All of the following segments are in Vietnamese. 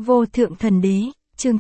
Vô thượng thần đế, chương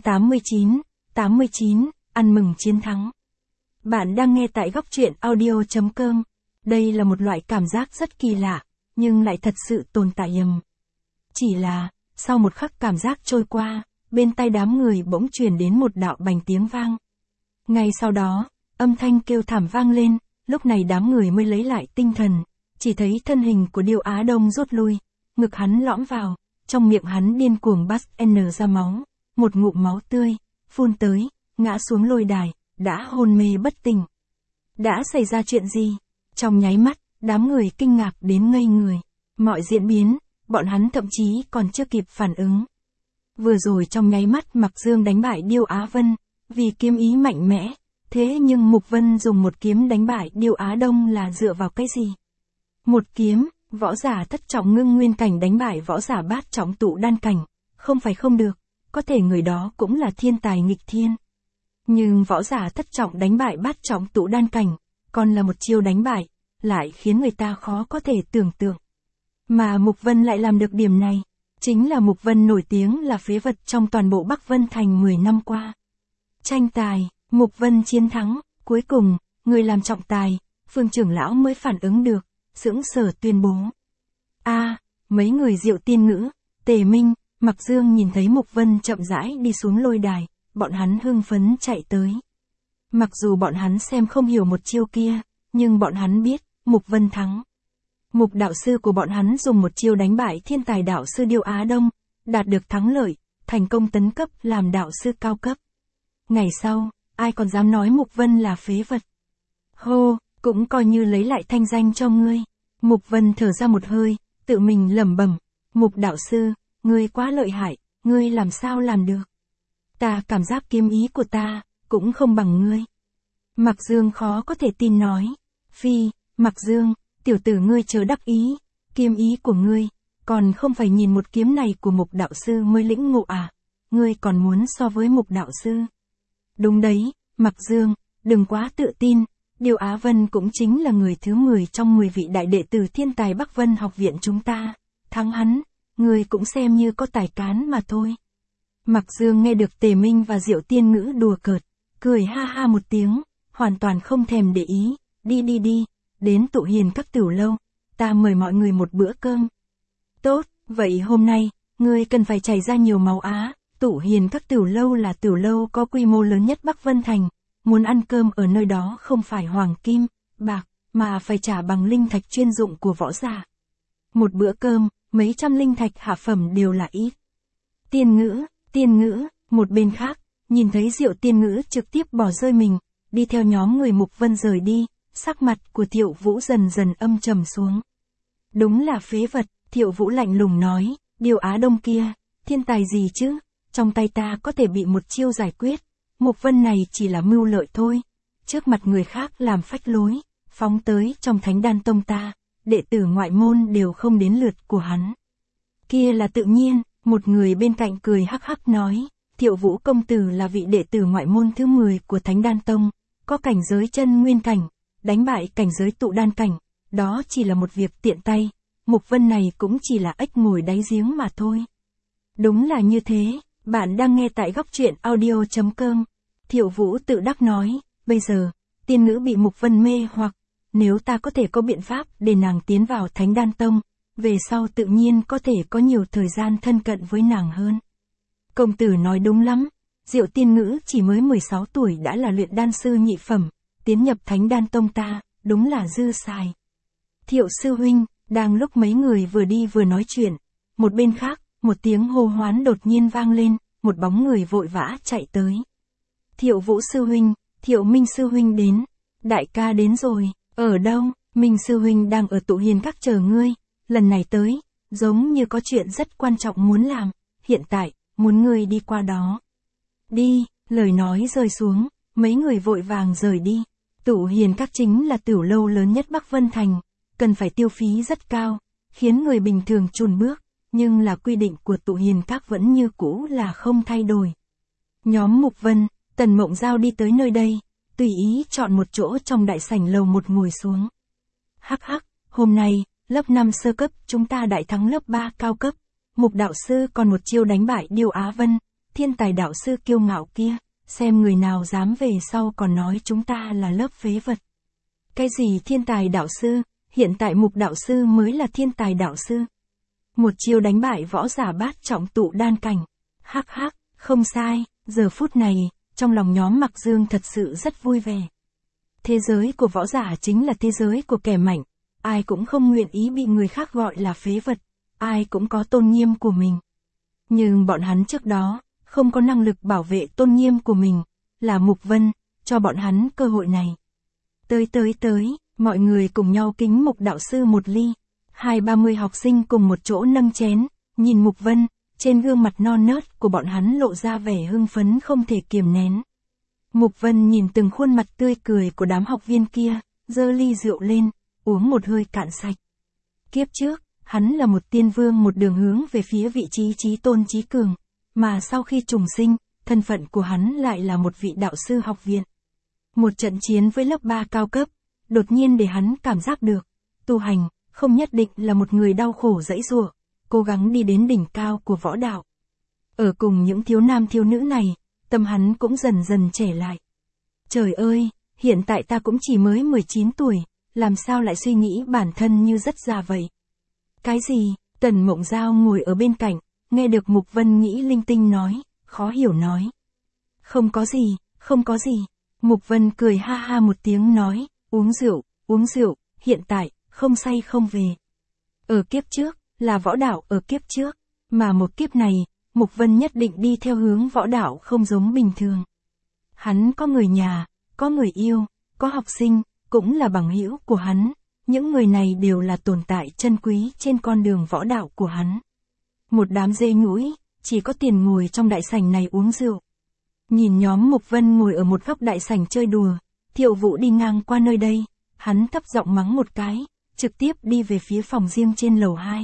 89, ăn mừng chiến thắng. Bạn đang nghe tại góc truyện audio.com. Đây là một loại cảm giác rất kỳ lạ, nhưng lại thật sự tồn tại Chỉ là, sau một khắc cảm giác trôi qua, bên tai đám người bỗng truyền đến một đạo bành tiếng vang. Ngay sau đó, âm thanh kêu thảm vang lên, lúc này đám người mới lấy lại tinh thần, chỉ thấy thân hình của Điêu Á Đông rút lui, ngực hắn lõm vào, trong miệng hắn điên cuồng bắt ra máu, một ngụm máu tươi, phun tới, ngã xuống lôi đài, đã hôn mê bất tỉnh. Đã xảy ra chuyện gì? Trong nháy mắt, đám người kinh ngạc đến ngây người. Mọi diễn biến, bọn hắn thậm chí còn chưa kịp phản ứng. Vừa rồi trong nháy mắt Mạc Dương đánh bại Điêu Á Vân, vì kiếm ý mạnh mẽ, thế nhưng Mục Vân dùng một kiếm đánh bại Điêu Á Đông là dựa vào cái gì? Một kiếm, võ giả thất trọng ngưng nguyên cảnh đánh bại võ giả bát trọng tụ đan cảnh, không phải không được, có thể người đó cũng là thiên tài nghịch thiên. Nhưng võ giả thất trọng đánh bại bát trọng tụ đan cảnh, còn là một chiêu đánh bại, lại khiến người ta khó có thể tưởng tượng. Mà Mục Vân lại làm được điểm này, chính là Mục Vân nổi tiếng là phế vật trong toàn bộ Bắc Vân Thành 10 năm qua. Tranh tài, Mục Vân chiến thắng, cuối cùng, người làm trọng tài, Phương trưởng lão mới phản ứng được, sững sờ tuyên bố. Mấy người Diệu Tiên Ngữ, Tề Minh, Mạc Dương nhìn thấy Mục Vân chậm rãi đi xuống lôi đài, bọn hắn hưng phấn chạy tới. Mặc dù bọn hắn xem không hiểu một chiêu kia, nhưng bọn hắn biết, Mục Vân thắng. Mục đạo sư của bọn hắn dùng một chiêu đánh bại thiên tài đạo sư Điêu Á Đông, đạt được thắng lợi, thành công tấn cấp làm đạo sư cao cấp. Ngày sau, ai còn dám nói Mục Vân là phế vật. Hô, cũng coi như lấy lại thanh danh cho ngươi. Mục Vân thở ra một hơi, tự mình lẩm bẩm, Mục đạo sư, ngươi quá lợi hại, ngươi làm sao làm được? Ta cảm giác kiếm ý của ta, cũng không bằng ngươi. Mạc Dương khó có thể tin nói, Mạc Dương, tiểu tử ngươi chớ đắc ý, kiếm ý của ngươi, còn không phải nhìn một kiếm này của Mục đạo sư mới lĩnh ngộ à, ngươi còn muốn so với Mục đạo sư. Đúng đấy, Mạc Dương, đừng quá tự tin, Điêu Á Vân cũng chính là người thứ 10 trong 10 vị đại đệ tử thiên tài Bắc Vân học viện chúng ta, thắng hắn, ngươi cũng xem như có tài cán mà thôi. Mạc Dương nghe được Tề Minh và Diệu Tiên Ngữ đùa cợt, cười ha ha một tiếng, hoàn toàn không thèm để ý, đi, đến Tụ Hiền các tiểu lâu, ta mời mọi người một bữa cơm. Tốt, vậy hôm nay, ngươi cần phải chảy ra nhiều máu á, Tụ Hiền các tiểu lâu là tiểu lâu có quy mô lớn nhất Bắc Vân Thành, muốn ăn cơm ở nơi đó không phải hoàng kim, bạc, mà phải trả bằng linh thạch chuyên dụng của võ giả. Một bữa cơm, mấy trăm linh thạch hạ phẩm đều là ít. Tiên Ngữ, một bên khác, nhìn thấy Diệu Tiên Ngữ trực tiếp bỏ rơi mình, đi theo nhóm người Mục Vân rời đi, sắc mặt của Thiệu Vũ dần dần âm trầm xuống. Đúng là phế vật, Thiệu Vũ lạnh lùng nói, Điêu Á Đông kia, thiên tài gì chứ, trong tay ta có thể bị một chiêu giải quyết, Mục Vân này chỉ là mưu lợi thôi, trước mặt người khác làm phách lối, phóng tới trong Thánh Đan Tông ta, đệ tử ngoại môn đều không đến lượt của hắn. Kia là tự nhiên, một người bên cạnh cười hắc hắc nói, Thiệu Vũ công tử là vị đệ tử ngoại môn thứ 10 của Thánh Đan Tông, có cảnh giới chân nguyên cảnh, đánh bại cảnh giới tụ đan cảnh, đó chỉ là một việc tiện tay, Mục Vân này cũng chỉ là ếch ngồi đáy giếng mà thôi. Đúng là như thế, bạn đang nghe tại góc truyện audio.com. Thiệu Vũ tự đắc nói, bây giờ, Tiên Ngữ bị Mục Vân mê hoặc, nếu ta có thể có biện pháp để nàng tiến vào Thánh Đan Tông, về sau tự nhiên có thể có nhiều thời gian thân cận với nàng hơn. Công tử nói đúng lắm, Diệu Tiên Ngữ chỉ mới 16 tuổi đã là luyện đan sư nhị phẩm, tiến nhập Thánh Đan Tông ta, đúng là dư xài. Thiệu sư huynh, đang lúc mấy người vừa đi vừa nói chuyện, một bên khác, một tiếng hô hoán đột nhiên vang lên, một bóng người vội vã chạy tới. Thiệu Vũ sư huynh, Thiệu Minh sư huynh đến, đại ca đến rồi, ở đâu? Minh sư huynh đang ở Tụ Hiền các chờ ngươi, lần này tới, giống như có chuyện rất quan trọng muốn làm, hiện tại, muốn ngươi đi qua đó. Đi, lời nói rơi xuống, mấy người vội vàng rời đi. Tụ Hiền các chính là tiểu lâu lớn nhất Bắc Vân Thành, cần phải tiêu phí rất cao, khiến người bình thường chùn bước, nhưng là quy định của Tụ Hiền các vẫn như cũ là không thay đổi. Nhóm Mục Vân, Tần Mộng Giao đi tới nơi đây, tùy ý chọn một chỗ trong đại sảnh lầu 1 ngồi xuống. Hắc hắc, hôm nay, lớp 5 sơ cấp chúng ta đại thắng lớp 3 cao cấp, Mục đạo sư còn một chiêu đánh bại Điêu Á Vân, thiên tài đạo sư kiêu ngạo kia, xem người nào dám về sau còn nói chúng ta là lớp phế vật. Cái gì thiên tài đạo sư, hiện tại Mục đạo sư mới là thiên tài đạo sư. Một chiêu đánh bại võ giả bát trọng tụ đan cảnh. Hắc hắc, không sai, giờ phút này, trong lòng nhóm Mặc Dương thật sự rất vui vẻ. Thế giới của võ giả chính là thế giới của kẻ mạnh, ai cũng không nguyện ý bị người khác gọi là phế vật, ai cũng có tôn nghiêm của mình. Nhưng bọn hắn trước đó, không có năng lực bảo vệ tôn nghiêm của mình, là Mục Vân, cho bọn hắn cơ hội này. Tới, mọi người cùng nhau kính Mục đạo sư một ly. 20-30 học sinh cùng một chỗ nâng chén, nhìn Mục Vân, trên gương mặt non nớt của bọn hắn lộ ra vẻ hưng phấn không thể kiềm nén. Mục Vân nhìn từng khuôn mặt tươi cười của đám học viên kia, giơ ly rượu lên, uống một hơi cạn sạch. Kiếp trước, hắn là một tiên vương một đường hướng về phía vị trí chí tôn chí cường, mà sau khi trùng sinh, thân phận của hắn lại là một vị đạo sư học viện. Một trận chiến với lớp 3 cao cấp, đột nhiên để hắn cảm giác được, tu hành, không nhất định là một người đau khổ dãy giụa, cố gắng đi đến đỉnh cao của võ đạo. Ở cùng những thiếu nam thiếu nữ này, tâm hắn cũng dần dần trẻ lại. Trời ơi, hiện tại ta cũng chỉ mới 19 tuổi, làm sao lại suy nghĩ bản thân như rất già vậy? Cái gì? Tần Mộng Giao ngồi ở bên cạnh, nghe được Mục Vân nghĩ linh tinh nói, khó hiểu nói. Không có gì. Mục Vân cười ha ha một tiếng nói, uống rượu, hiện tại, không say không về. Ở kiếp trước, là võ đạo ở kiếp trước, mà một kiếp này, Mục Vân nhất định đi theo hướng võ đạo không giống bình thường. Hắn có người nhà, có người yêu, có học sinh, cũng là bằng hữu của hắn, những người này đều là tồn tại chân quý trên con đường võ đạo của hắn. Một đám dê nhũi, chỉ có tiền ngồi trong đại sảnh này uống rượu. Nhìn nhóm Mục Vân ngồi ở một góc đại sảnh chơi đùa, Thiệu Vũ đi ngang qua nơi đây, hắn thấp giọng mắng một cái, trực tiếp đi về phía phòng riêng trên lầu 2.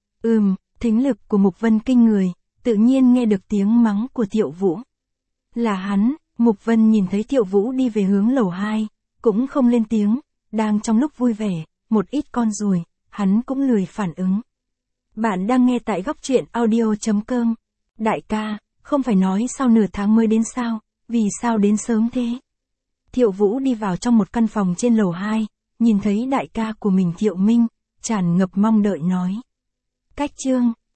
Thính lực của Mục Vân kinh người, tự nhiên nghe được tiếng mắng của Thiệu Vũ. Là hắn, Mục Vân nhìn thấy Thiệu Vũ đi về hướng lầu 2, cũng không lên tiếng, đang trong lúc vui vẻ, một ít con ruồi, hắn cũng lười phản ứng. Bạn đang nghe tại góc truyện audio.com. Đại ca, không phải nói sau nửa tháng mới đến sao, vì sao đến sớm thế? Thiệu Vũ đi vào trong một căn phòng trên lầu 2, nhìn thấy đại ca của mình Thiệu Minh, tràn ngập mong đợi nói. Cách chương